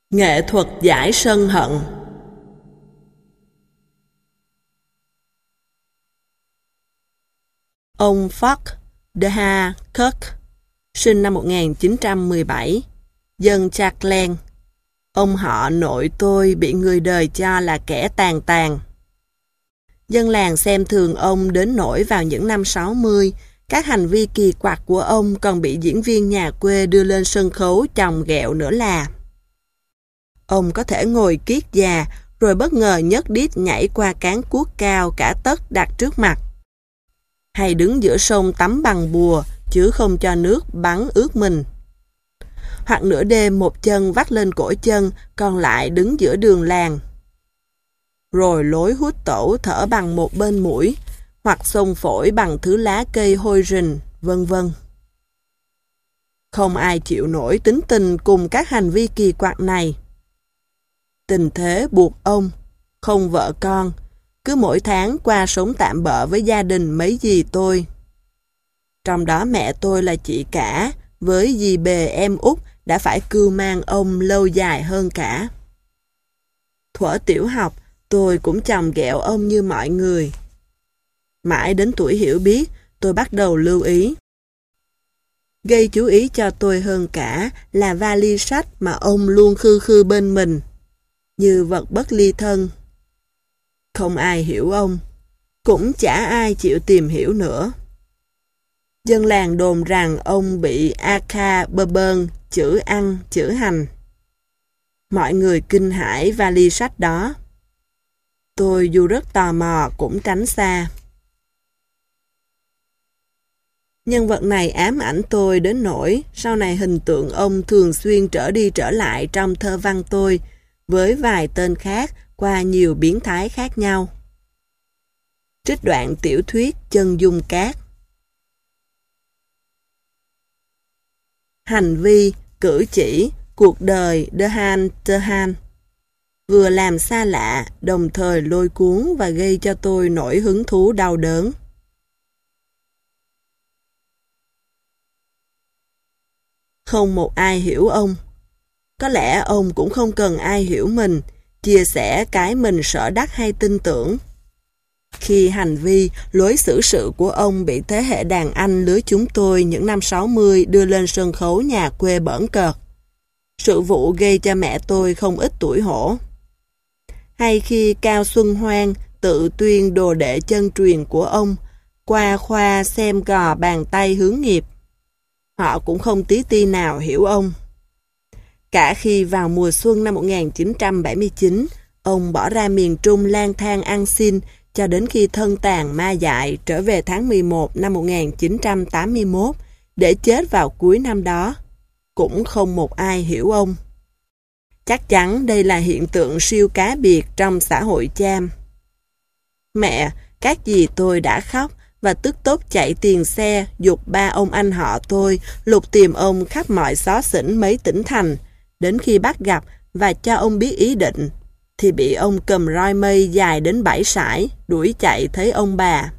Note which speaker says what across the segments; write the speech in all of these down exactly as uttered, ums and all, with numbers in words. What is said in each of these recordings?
Speaker 1: Nghệ thuật giải sân hận. Ông Falk de Ha Kirk, sinh năm một nghìn chín trăm mười bảy, dân Chartland. Ông họ nội tôi bị người đời cho là kẻ tàn tàn. Dân làng xem thường ông đến nỗi vào những năm sáu mươi, các hành vi kỳ quặc của ông còn bị diễn viên nhà quê đưa lên sân khấu chồng ghẹo nữa là. Ông có thể ngồi kiết già, rồi bất ngờ nhấc đít nhảy qua cán cuốc cao cả tấc đặt trước mặt. Hay đứng giữa sông tắm bằng bùa, chứ không cho nước bắn ướt mình. Hoặc nửa đêm một chân vắt lên cổ chân, còn lại đứng giữa đường làng. Rồi lối hút tổ thở bằng một bên mũi, hoặc xông phổi bằng thứ lá cây hôi rình, vân vân. Không ai chịu nổi tính tình cùng các hành vi kỳ quặc này. Tình thế buộc ông, không vợ con, cứ mỗi tháng qua sống tạm bợ với gia đình mấy dì tôi. Trong đó mẹ tôi là chị cả, với dì bề em út đã phải cưu mang ông lâu dài hơn cả. Thuở tiểu học, tôi cũng chồng ghẹo ông như mọi người. Mãi đến tuổi hiểu biết, tôi bắt đầu lưu ý. Gây chú ý cho tôi hơn cả là vali sách mà ông luôn khư khư bên mình, như vật bất ly thân. Không ai hiểu ông, cũng chả ai chịu tìm hiểu nữa. Dân làng đồn rằng ông bị Akha bơ bơn, chữ ăn, chữ hành. Mọi người kinh hãi vali sách đó. Tôi dù rất tò mò cũng tránh xa. Nhân vật này ám ảnh tôi đến nỗi sau này hình tượng ông thường xuyên trở đi trở lại trong thơ văn tôi với vài tên khác qua nhiều biến thái khác nhau. Trích đoạn tiểu thuyết Chân dung cát. Hành vi, cử chỉ, cuộc đời De Han De Han vừa làm xa lạ, đồng thời lôi cuốn và gây cho tôi nỗi hứng thú đau đớn. Không một ai hiểu ông. Có lẽ ông cũng không cần ai hiểu mình, chia sẻ cái mình sợ đắc hay tin tưởng. Khi hành vi, lối xử sự của ông bị thế hệ đàn anh lứa chúng tôi những năm sáu mươi đưa lên sân khấu nhà quê bỡn cợt, sự vụ gây cho mẹ tôi không ít tủi hổ. Hay khi Cao Xuân Hoan tự tuyên đồ đệ chân truyền của ông, qua khoa xem gò bàn tay hướng nghiệp, họ cũng không tí ti nào hiểu ông. Cả khi vào mùa xuân năm một nghìn chín trăm bảy mươi chín, ông bỏ ra miền Trung lang thang ăn xin cho đến khi thân tàn ma dại trở về tháng mười một năm một nghìn chín trăm tám mươi mốt để chết vào cuối năm đó, cũng không một ai hiểu ông. Chắc chắn đây là hiện tượng siêu cá biệt trong xã hội Cham. Mẹ, các dì tôi đã khóc và tức tốc chạy tiền xe giục ba ông anh họ tôi lục tìm ông khắp mọi xó xỉnh mấy tỉnh thành, đến khi bắt gặp và cho ông biết ý định, thì bị ông cầm roi mây dài đến bảy sải, đuổi chạy thấy ông bà.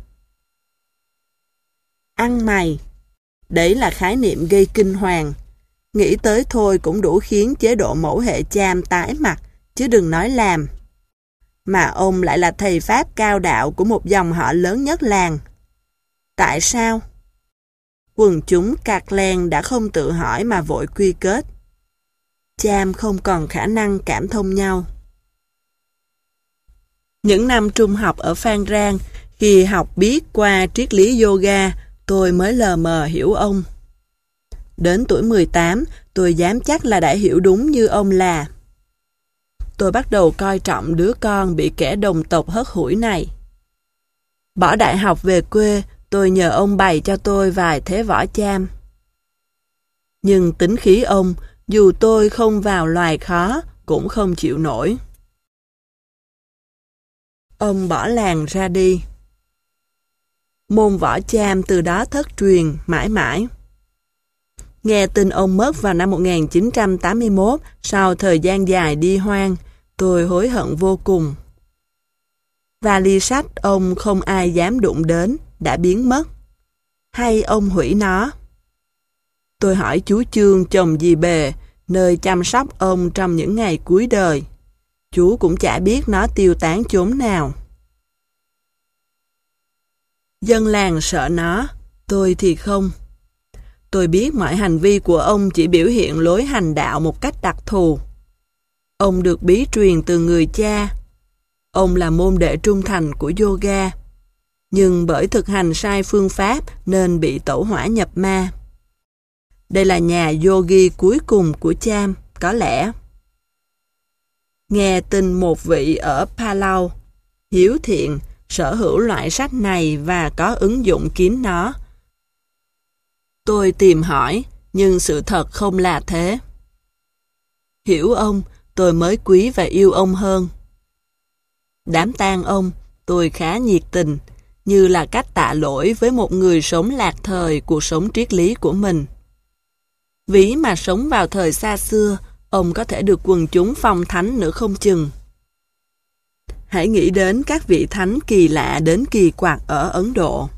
Speaker 1: Ăn mày. Đấy là khái niệm gây kinh hoàng. Nghĩ tới thôi cũng đủ khiến chế độ mẫu hệ Cham tái mặt, chứ đừng nói làm. Mà ông lại là thầy Pháp cao đạo của một dòng họ lớn nhất làng. Tại sao? Quần chúng Chartland đã không tự hỏi mà vội quy kết. Cham không còn khả năng cảm thông nhau. Những năm trung học ở Phan Rang, khi học biết qua triết lý yoga, tôi mới lờ mờ hiểu ông. Đến tuổi mười tám, tôi dám chắc là đã hiểu đúng như ông là. Tôi bắt đầu coi trọng đứa con bị kẻ đồng tộc hất hủi này. Bỏ đại học về quê, tôi nhờ ông bày cho tôi vài thế võ Cham. Nhưng tính khí ông, dù tôi không vào loài khó, cũng không chịu nổi. Ông bỏ làng ra đi. Môn võ Cham từ đó thất truyền mãi mãi. Nghe tin ông mất vào năm một nghìn chín trăm tám mươi mốt, sau thời gian dài đi hoang, tôi hối hận vô cùng. Vali sách ông không ai dám đụng đến, đã biến mất. Hay ông hủy nó? Tôi hỏi chú Chương chồng dì Bề, nơi chăm sóc ông trong những ngày cuối đời. Chú cũng chả biết nó tiêu tán chốn nào. Dân làng sợ nó, tôi thì không. Tôi biết mọi hành vi của ông chỉ biểu hiện lối hành đạo một cách đặc thù. Ông được bí truyền từ người cha. Ông là môn đệ trung thành của yoga, nhưng bởi thực hành sai phương pháp nên bị tẩu hỏa nhập ma. Đây là nhà yogi cuối cùng của Cham, có lẽ. Nghe tin một vị ở Palau, hiếu thiện, sở hữu loại sách này và có ứng dụng kín nó. Tôi tìm hỏi, nhưng sự thật không là thế. Hiểu ông, tôi mới quý và yêu ông hơn. Đám tang ông, tôi khá nhiệt tình, như là cách tạ lỗi với một người sống lạc thời cuộc sống triết lý của mình. Ví mà sống vào thời xa xưa, ông có thể được quần chúng phong thánh nữa không chừng. Hãy nghĩ đến các vị thánh kỳ lạ đến kỳ quặc ở Ấn Độ.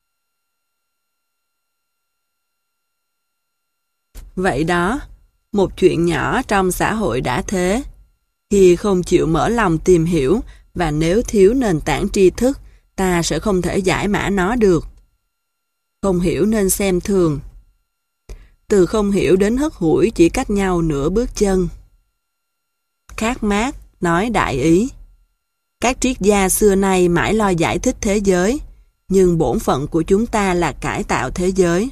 Speaker 1: Vậy đó, một chuyện nhỏ trong xã hội đã thế. Khi không chịu mở lòng tìm hiểu và nếu thiếu nền tảng tri thức, ta sẽ không thể giải mã nó được. Không hiểu nên xem thường. Từ không hiểu đến hất hủi chỉ cách nhau nửa bước chân. Karl Marx nói đại ý. Các triết gia xưa nay mãi lo giải thích thế giới, nhưng bổn phận của chúng ta là cải tạo thế giới.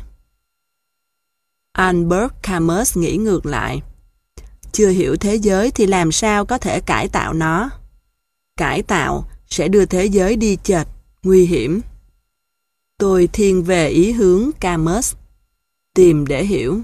Speaker 1: Albert Camus nghĩ ngược lại. Chưa hiểu thế giới thì làm sao có thể cải tạo nó? Cải tạo sẽ đưa thế giới đi chệch, nguy hiểm. Tôi thiên về ý hướng Camus. Tìm để hiểu.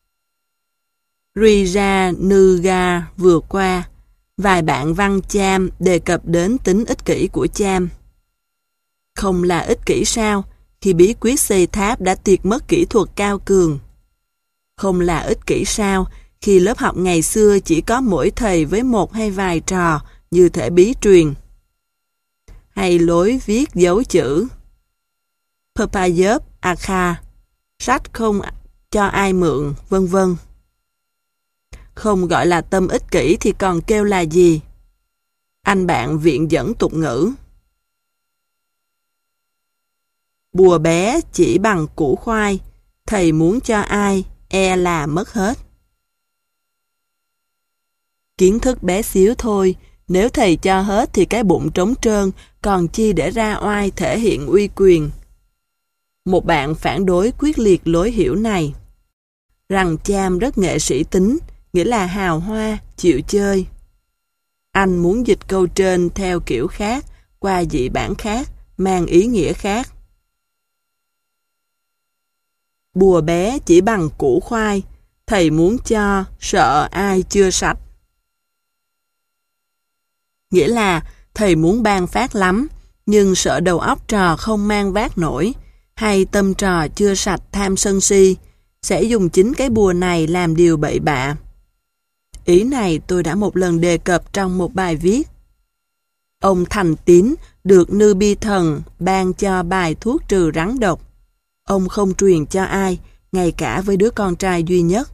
Speaker 1: Rajanuga vừa qua, vài bạn văn Cham đề cập đến tính ích kỷ của Cham. Không là ích kỷ sao, khi bí quyết xây tháp đã tiệt mất kỹ thuật cao cường. Không là ích kỷ sao, khi lớp học ngày xưa chỉ có mỗi thầy với một hay vài trò như thể bí truyền. Hay lối viết dấu chữ. Papayup Akha, sách không cho ai mượn, vân vân. Không gọi là tâm ích kỷ thì còn kêu là gì? Anh bạn viện dẫn tục ngữ. Bùa bé chỉ bằng củ khoai, thầy muốn cho ai, e là mất hết. Kiến thức bé xíu thôi, nếu thầy cho hết thì cái bụng trống trơn, còn chi để ra oai thể hiện uy quyền. Một bạn phản đối quyết liệt lối hiểu này. Rằng Cham rất nghệ sĩ tính, nghĩa là hào hoa, chịu chơi. Anh muốn dịch câu trên theo kiểu khác, qua dị bản khác, mang ý nghĩa khác. Bùa bé chỉ bằng củ khoai, thầy muốn cho, sợ ai chưa sạch. Nghĩa là thầy muốn ban phát lắm, nhưng sợ đầu óc trò không mang vác nổi, hay tâm trò chưa sạch tham sân si, sẽ dùng chính cái bùa này làm điều bậy bạ. Ý này tôi đã một lần đề cập trong một bài viết. Ông Thành Tín được Nư Bi Thần ban cho bài thuốc trừ rắn độc. Ông không truyền cho ai, ngay cả với đứa con trai duy nhất.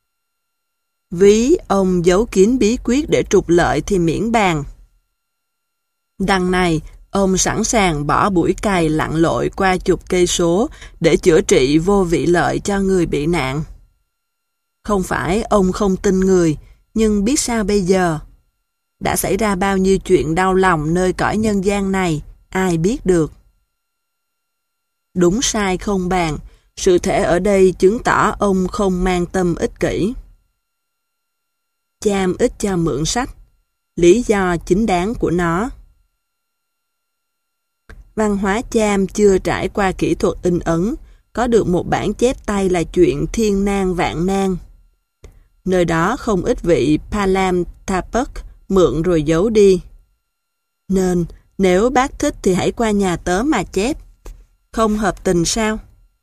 Speaker 1: Ví ông giấu kín bí quyết để trục lợi thì miễn bàn. Đằng này, ông sẵn sàng bỏ buổi cày lặn lội qua chục cây số để chữa trị vô vị lợi cho người bị nạn. Không phải ông không tin người, nhưng biết sao bây giờ? Đã xảy ra bao nhiêu chuyện đau lòng nơi cõi nhân gian này, ai biết được. Đúng sai không bàn, sự thể ở đây chứng tỏ ông không mang tâm ích kỷ. Cham ít cho mượn sách, lý do chính đáng của nó. Văn hóa Cham chưa trải qua kỹ thuật in ấn, có được một bản chép tay là chuyện thiên nan vạn nan. Nơi đó không ít vị Palam Tapak mượn rồi giấu đi. Nên, nếu bác thích thì hãy qua nhà tớ mà chép. Không hợp tình sao?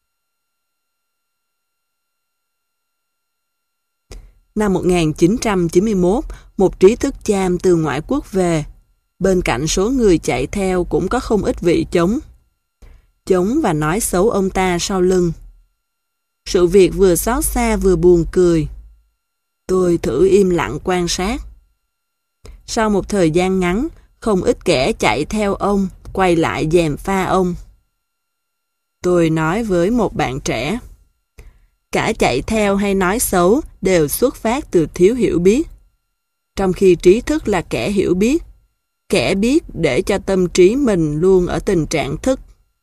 Speaker 1: Năm một nghìn chín trăm chín mươi mốt, một trí thức Cham từ ngoại quốc về. Bên cạnh số người chạy theo cũng có không ít vị chống. Chống và nói xấu ông ta sau lưng. Sự việc vừa xót xa vừa buồn cười. Tôi thử im lặng quan sát. Sau một thời gian ngắn, không ít kẻ chạy theo ông, quay lại gièm pha ông. Tôi nói với một bạn trẻ, cả chạy theo hay nói xấu đều xuất phát từ thiếu hiểu biết. Trong khi trí thức là kẻ hiểu biết, kẻ biết để cho tâm trí mình luôn ở tình trạng thức.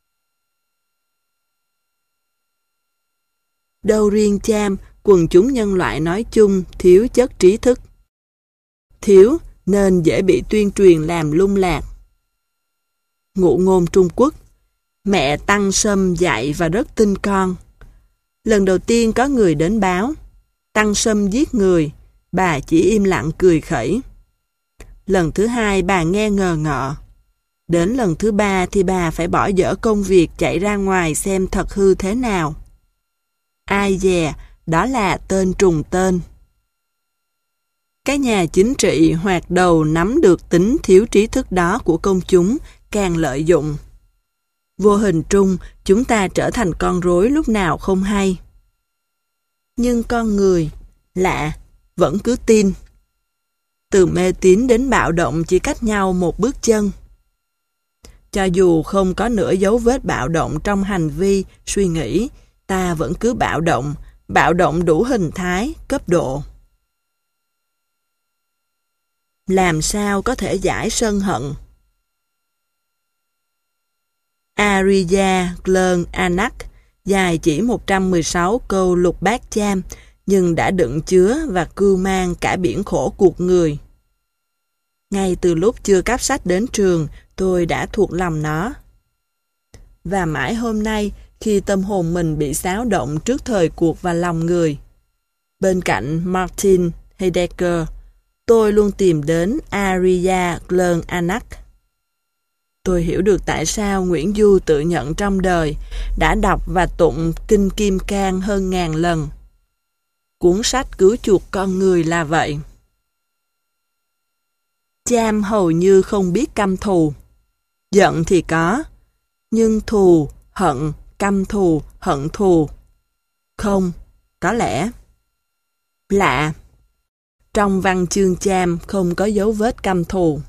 Speaker 1: Đâu riêng Cham, quần chúng nhân loại nói chung thiếu chất trí thức. Thiếu nên dễ bị tuyên truyền làm lung lạc. Ngụ ngôn Trung Quốc, mẹ Tăng Sâm dạy và rất tin con. Lần đầu tiên có người đến báo, Tăng Sâm giết người, bà chỉ im lặng cười khẩy. Lần thứ hai bà nghe ngờ ngợ. Đến lần thứ ba thì bà phải bỏ dở công việc chạy ra ngoài xem thật hư thế nào. Ai dè, đó là tên trùng tên. Cái nhà chính trị hoạt đầu nắm được tính thiếu trí thức đó của công chúng càng lợi dụng. Vô hình trung, chúng ta trở thành con rối lúc nào không hay. Nhưng con người, lạ, vẫn cứ tin. Từ mê tín đến bạo động chỉ cách nhau một bước chân. Cho dù không có nửa dấu vết bạo động trong hành vi, suy nghĩ, ta vẫn cứ bạo động, bạo động đủ hình thái, cấp độ. Làm sao có thể giải sân hận? Ariya Glenn Anak dài chỉ một trăm mười sáu câu lục bát cham, nhưng đã đựng chứa và cưu mang cả biển khổ cuộc người. Ngay từ lúc chưa cắp sách đến trường, tôi đã thuộc lòng nó. Và mãi hôm nay, khi tâm hồn mình bị xáo động trước thời cuộc và lòng người, bên cạnh Martin Heidegger, tôi luôn tìm đến Ariya Glenn Anak. Tôi hiểu được tại sao Nguyễn Du tự nhận trong đời đã đọc và tụng Kinh Kim Cang hơn ngàn lần. Cuốn sách cứu chuộc con người là vậy. Cham hầu như không biết căm thù. Giận thì có, nhưng thù, hận, căm thù, hận thù. Không, có lẽ. Lạ. Trong văn chương Cham không có dấu vết căm thù.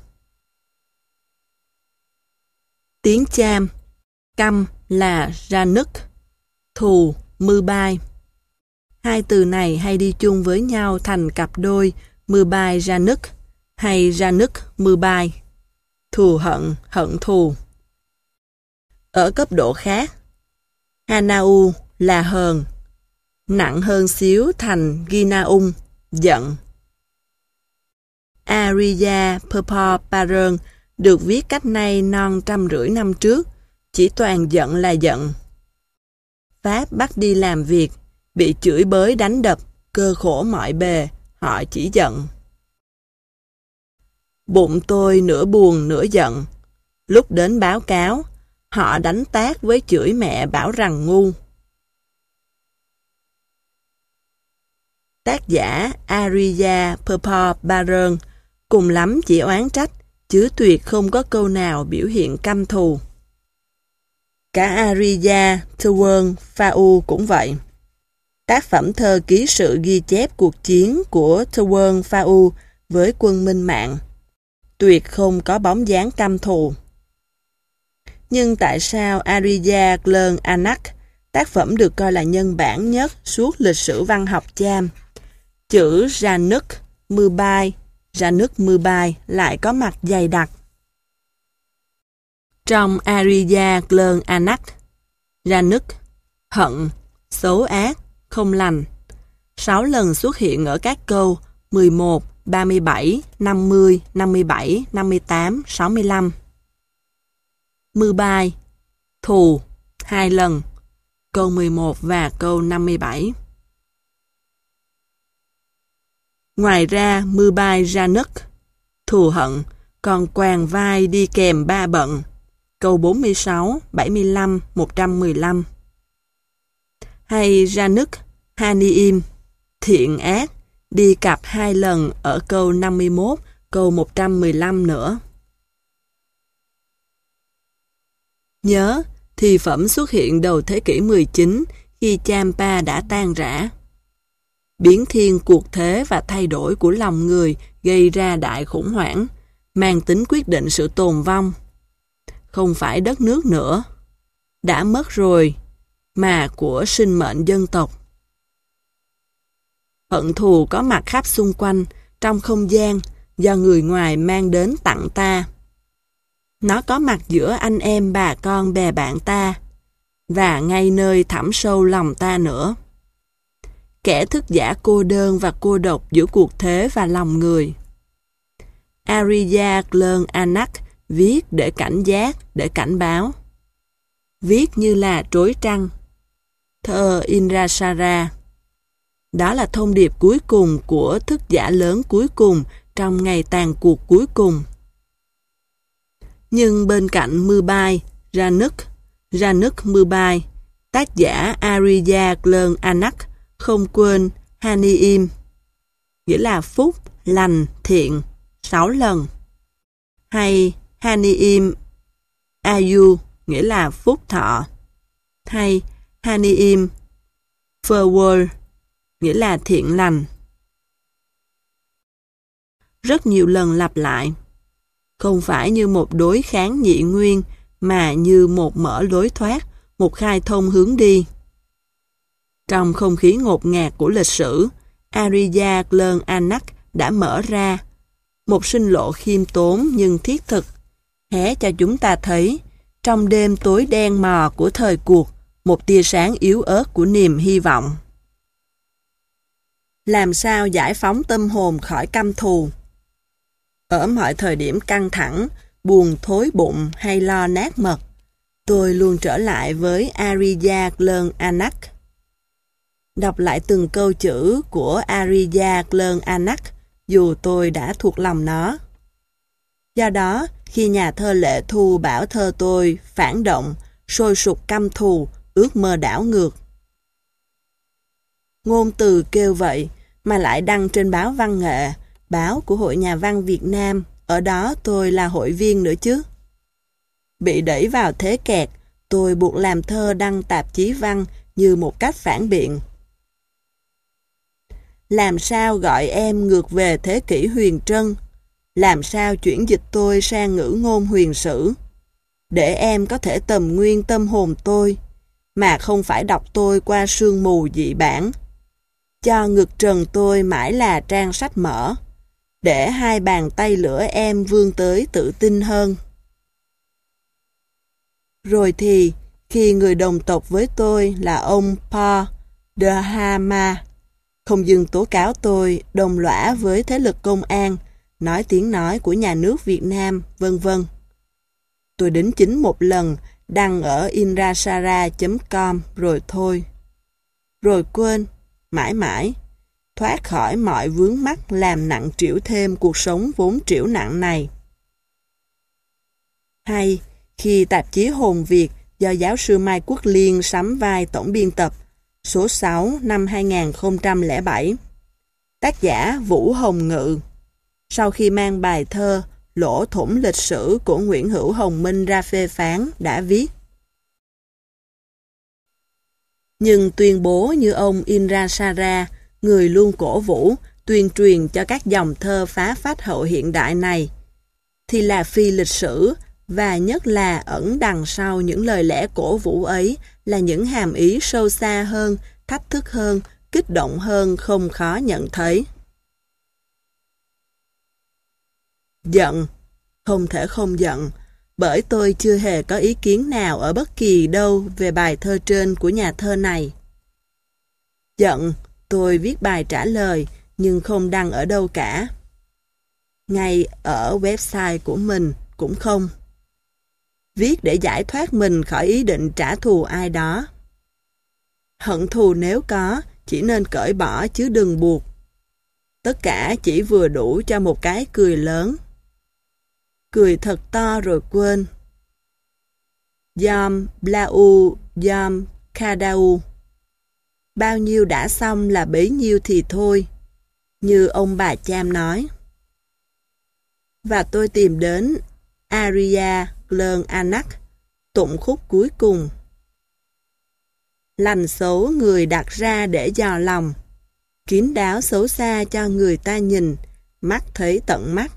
Speaker 1: Tiếng Cham, căm là Ranuk, thù, mư bai. Hai từ này hay đi chung với nhau thành cặp đôi mư bai Ranuk hay Ranuk mư bai, thù hận, hận thù. Ở cấp độ khác, Hanau là hờn, nặng hơn xíu thành Ginaung, giận. Ariya Perpaparan được viết cách nay non trăm rưỡi năm trước, chỉ toàn giận là giận. Pháp bắt đi làm việc, bị chửi bới đánh đập, cơ khổ mọi bề, họ chỉ giận. Bụng tôi nửa buồn nửa giận. Lúc đến báo cáo, họ đánh tát với chửi mẹ bảo rằng ngu. Tác giả Ariya Perpaparan cùng lắm chỉ oán trách, chứ tuyệt không có câu nào biểu hiện căm thù. Cả Ariya Tewon Phao cũng vậy. Tác phẩm thơ ký sự ghi chép cuộc chiến của Tewon Phao với quân Minh Mạng tuyệt không có bóng dáng căm thù. Nhưng tại sao Ariya Glenn Anak, tác phẩm được coi là nhân bản nhất suốt lịch sử văn học Cham, chữ Ranuk mư bai, Ranuk mư bai lại có mặt dày đặc? Trong Ariya Glenn Anak, Ranuk, hận, xấu ác, không lành, sáu lần xuất hiện ở các câu mười một, ba mươi bảy, năm mươi, năm mươi bảy, năm mươi tám, sáu mươi lăm. Mư bai, thù, hai lần, câu mười một và câu năm mươi bảy. Ngoài ra, mư bai Ranuk, thù hận, còn quàng vai đi kèm ba bận, câu bốn mươi sáu, bảy mươi lăm, một trăm mười lăm. Hay Ranuk, Haniim, thiện ác, đi cặp hai lần ở câu năm mươi mốt, câu một trăm mười lăm nữa. Nhớ, thi phẩm xuất hiện đầu thế kỷ mười chín khi Champa đã tan rã. biến thiên cuộc thế và thay đổi của lòng người gây ra đại khủng hoảng, mang tính quyết định sự tồn vong. Không phải đất nước nữa, đã mất rồi, mà của sinh mệnh dân tộc. Hận thù có mặt khắp xung quanh, trong không gian, do người ngoài mang đến tặng ta. Nó có mặt giữa anh em bà con bè bạn ta, và ngay nơi thẳm sâu lòng ta nữa. Kẻ thức giả cô đơn và cô độc giữa cuộc thế và lòng người. Arya Glenn Anak viết để cảnh giác, để cảnh báo. Viết như là trối trăng. Thơ Indrasara. Đó là thông điệp cuối cùng của thức giả lớn cuối cùng trong ngày tàn cuộc cuối cùng. Nhưng bên cạnh Mưu-bai, Ranuk, Ranuk Mưu-bai, tác giả Arya Glenn Anak không quên Haniim, nghĩa là phúc, lành, thiện, sáu lần. Hay Haniim Ayu, nghĩa là phúc thọ. Hay Haniim Forward, nghĩa là thiện lành. Rất nhiều lần lặp lại. Không phải như một đối kháng nhị nguyên, mà như một mở lối thoát, một khai thông hướng đi. Trong không khí ngột ngạt của lịch sử, Arya Glenn Anak đã mở ra một sinh lộ khiêm tốn nhưng thiết thực, hé cho chúng ta thấy, trong đêm tối đen mò của thời cuộc, một tia sáng yếu ớt của niềm hy vọng. Làm sao giải phóng tâm hồn khỏi căm thù? Ở mọi thời điểm căng thẳng, buồn thối bụng hay lo nát mật, tôi luôn trở lại với Arya Glenn Anak. Đọc lại từng câu chữ của Arya Glenn Anak, dù tôi đã thuộc lòng nó. Do đó, khi nhà thơ Lệ Thu bảo thơ tôi phản động, sôi sục căm thù, ước mơ đảo ngược. Ngôn từ kêu vậy, mà lại đăng trên báo Văn nghệ, báo của Hội Nhà văn Việt Nam, ở đó tôi là hội viên nữa chứ. Bị đẩy vào thế kẹt, tôi buộc làm thơ đăng tạp chí văn như một cách phản biện. Làm sao gọi em ngược về thế kỷ huyền trân? Làm sao chuyển dịch tôi sang ngữ ngôn huyền sử? Để em có thể tầm nguyên tâm hồn tôi, mà không phải đọc tôi qua sương mù dị bản. Cho ngực trần tôi mãi là trang sách mở, để hai bàn tay lửa em vươn tới tự tin hơn. Rồi thì, khi người đồng tộc với tôi là ông Paul de Hama không dừng tố cáo tôi đồng lõa với thế lực công an, nói tiếng nói của nhà nước Việt Nam, vân vân. Tôi đính chính một lần, đăng ở inrasara chấm com rồi thôi. Rồi quên, mãi mãi, thoát khỏi mọi vướng mắc làm nặng trĩu thêm cuộc sống vốn trĩu nặng này. Hay, khi tạp chí Hồn Việt do giáo sư Mai Quốc Liên sắm vai tổng biên tập, số sáu năm hai nghìn không trăm lẻ bảy, tác giả Vũ Hồng Ngự, sau khi mang bài thơ Lỗ Thủng Lịch Sử của Nguyễn Hữu Hồng Minh ra phê phán, đã viết: Nhưng tuyên bố như ông Indrasara, người luôn cổ vũ, tuyên truyền cho các dòng thơ phá phách hậu hiện đại này, thì là phi lịch sử, và nhất là ẩn đằng sau những lời lẽ cổ vũ ấy là những hàm ý sâu xa hơn, thách thức hơn, kích động hơn không khó nhận thấy. Giận, không thể không giận, bởi tôi chưa hề có ý kiến nào ở bất kỳ đâu về bài thơ trên của nhà thơ này. Giận, tôi viết bài trả lời nhưng không đăng ở đâu cả. Ngay ở website của mình cũng không. Viết để giải thoát mình khỏi ý định trả thù ai đó. Hận thù nếu có, chỉ nên cởi bỏ chứ đừng buộc. Tất cả chỉ vừa đủ cho một cái cười lớn. Cười thật to rồi quên. Yom Blau Yom Kadau. Bao nhiêu đã xong là bấy nhiêu thì thôi, như ông bà Cham nói. Và tôi tìm đến Arya Glenn Anak, tụng khúc cuối cùng. Lành xấu người đặt ra để dò lòng, kín đáo xấu xa cho người ta nhìn, mắt thấy tận mắt.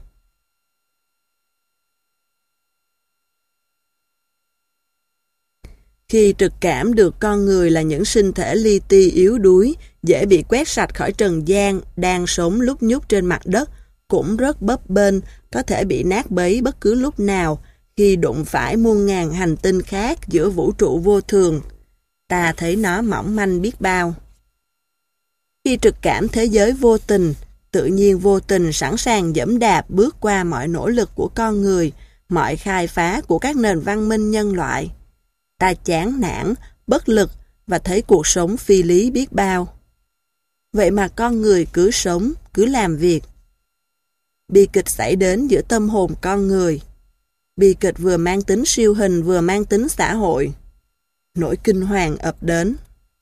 Speaker 1: Khi trực cảm được con người là những sinh thể li ti yếu đuối, dễ bị quét sạch khỏi trần gian, đang sống lúc nhúc trên mặt đất, cũng rất bấp bênh, có thể bị nát bấy bất cứ lúc nào, khi đụng phải muôn ngàn hành tinh khác giữa vũ trụ vô thường. Ta thấy nó mỏng manh biết bao. Khi trực cảm thế giới vô tình, tự nhiên vô tình sẵn sàng dẫm đạp bước qua mọi nỗ lực của con người, mọi khai phá của các nền văn minh nhân loại. Ta chán nản, bất lực và thấy cuộc sống phi lý biết bao. Vậy mà con người cứ sống, cứ làm việc. Bi kịch xảy đến giữa tâm hồn con người. Bi kịch vừa mang tính siêu hình vừa mang tính xã hội. Nỗi kinh hoàng ập đến.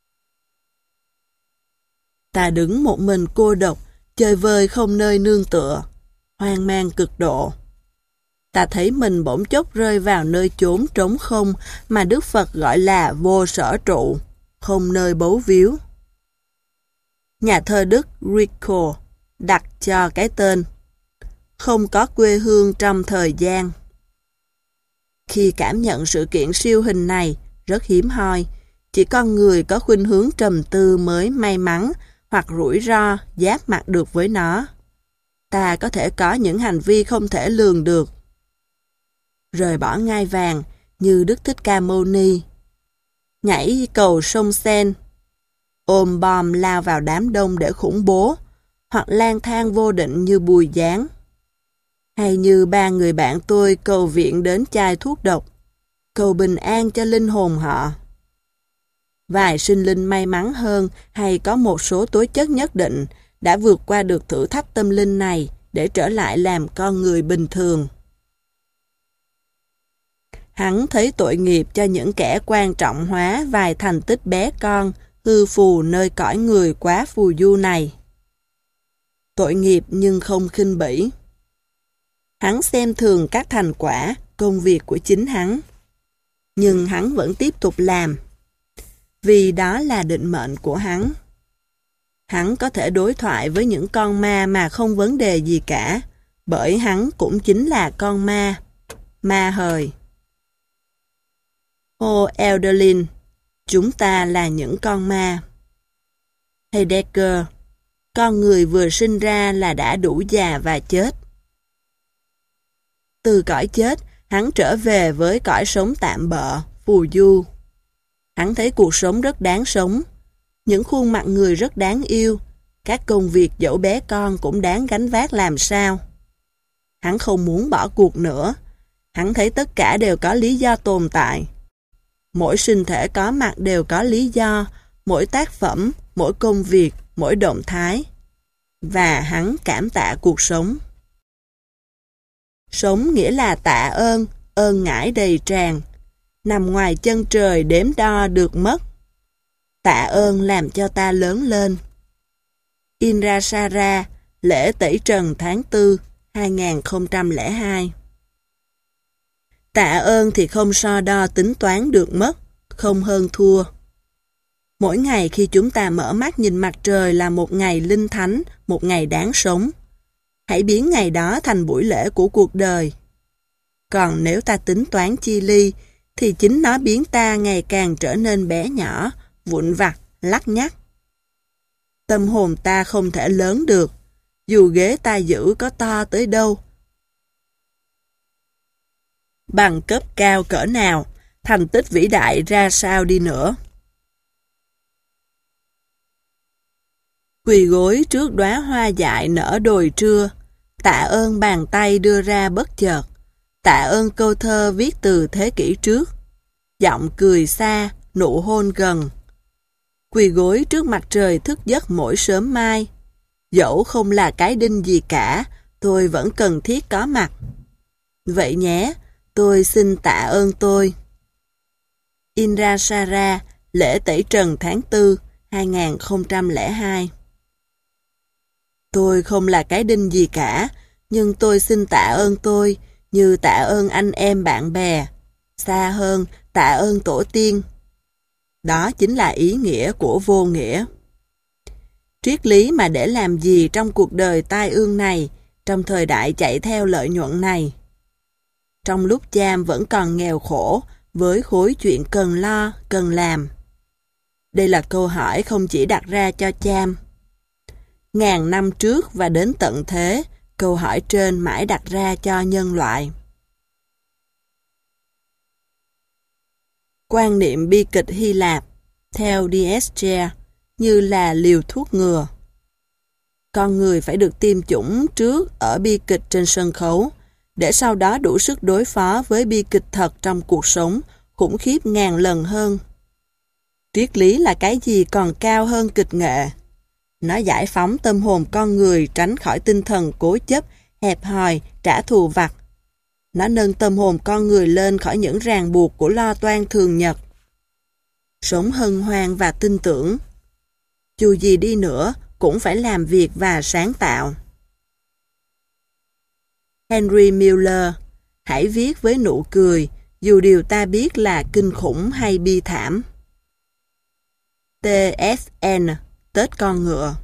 Speaker 1: Ta đứng một mình cô độc, chơi vơi không nơi nương tựa, hoang mang cực độ. Ta thấy mình bỗng chốc rơi vào nơi chốn trống không mà Đức Phật gọi là vô sở trụ, không nơi bấu víu. Nhà thơ Đức Rico đặt cho cái tên không có quê hương trong thời gian. Khi cảm nhận sự kiện siêu hình này, rất hiếm hoi, chỉ con người có khuynh hướng trầm tư mới may mắn hoặc rủi ro giáp mặt được với nó. Ta có thể có những hành vi không thể lường được. Rời bỏ ngai vàng như Đức Thích Ca Mâu Ni, nhảy cầu sông Sen, ôm bom lao vào đám đông để khủng bố, hoặc lang thang vô định như Bùi Giáng. Hay như ba người bạn tôi cầu viện đến chai thuốc độc, cầu bình an cho linh hồn họ. Vài sinh linh may mắn hơn hay có một số tố chất nhất định đã vượt qua được thử thách tâm linh này để trở lại làm con người bình thường. Hắn thấy tội nghiệp cho những kẻ quan trọng hóa vài thành tích bé con, hư phù nơi cõi người quá phù du này. Tội nghiệp nhưng không khinh bỉ. Hắn xem thường các thành quả, công việc của chính hắn. Nhưng hắn vẫn tiếp tục làm. Vì đó là định mệnh của hắn. Hắn có thể đối thoại với những con ma mà không vấn đề gì cả, bởi hắn cũng chính là con ma. Ma hời. Ô Elderlin, chúng ta là những con ma. Heidegger, con người vừa sinh ra là đã đủ già và chết. Từ cõi chết, hắn trở về với cõi sống tạm bợ, phù du. Hắn thấy cuộc sống rất đáng sống, những khuôn mặt người rất đáng yêu, các công việc dẫu bé con cũng đáng gánh vác làm sao. Hắn không muốn bỏ cuộc nữa, hắn thấy tất cả đều có lý do tồn tại. Mỗi sinh thể có mặt đều có lý do, mỗi tác phẩm, mỗi công việc, mỗi động thái. Và hắn cảm tạ cuộc sống. Sống nghĩa là tạ ơn, ơn ngãi đầy tràn, nằm ngoài chân trời đếm đo được mất. Tạ ơn làm cho ta lớn lên. Inrasara, lễ tẩy trần tháng tư, hai nghìn không trăm lẻ hai. Tạ ơn thì không so đo tính toán được mất, không hơn thua. Mỗi ngày khi chúng ta mở mắt nhìn mặt trời là một ngày linh thánh, một ngày đáng sống. Hãy biến ngày đó thành buổi lễ của cuộc đời. Còn nếu ta tính toán chi ly, thì chính nó biến ta ngày càng trở nên bé nhỏ, vụn vặt, lắt nhắt. Tâm hồn ta không thể lớn được, dù ghế ta giữ có to tới đâu. Bằng cấp cao cỡ nào, thành tích vĩ đại ra sao đi nữa. Quỳ gối trước đóa hoa dại nở đồi trưa, tạ ơn bàn tay đưa ra bất chợt, tạ ơn câu thơ viết từ thế kỷ trước, giọng cười xa, nụ hôn gần. Quỳ gối trước mặt trời thức giấc mỗi sớm mai, dẫu không là cái đinh gì cả, tôi vẫn cần thiết có mặt. Vậy nhé, tôi xin tạ ơn tôi. Inrasara, lễ tẩy trần tháng tư, hai nghìn không trăm lẻ hai. Tôi không là cái đinh gì cả, nhưng tôi xin tạ ơn tôi, như tạ ơn anh em bạn bè, xa hơn tạ ơn tổ tiên. Đó chính là ý nghĩa của vô nghĩa. Triết lý mà để làm gì trong cuộc đời tai ương này, trong thời đại chạy theo lợi nhuận này. Trong lúc Cham vẫn còn nghèo khổ, với khối chuyện cần lo, cần làm. Đây là câu hỏi không chỉ đặt ra cho Cham. Ngàn năm trước và đến tận thế, câu hỏi trên mãi đặt ra cho nhân loại. Quan niệm bi kịch Hy Lạp, theo Diezcher, như là liều thuốc ngừa. Con người phải được tiêm chủng trước ở bi kịch trên sân khấu, để sau đó đủ sức đối phó với bi kịch thật trong cuộc sống, khủng khiếp ngàn lần hơn. Triết lý là cái gì còn cao hơn kịch nghệ? Nó giải phóng tâm hồn con người tránh khỏi tinh thần cố chấp, hẹp hòi, trả thù vặt. Nó nâng tâm hồn con người lên khỏi những ràng buộc của lo toan thường nhật. Sống hân hoan và tin tưởng. Dù gì đi nữa, cũng phải làm việc và sáng tạo. Henry Miller, hãy viết với nụ cười, dù điều ta biết là kinh khủng hay bi thảm. tê ét en, Tết con ngựa.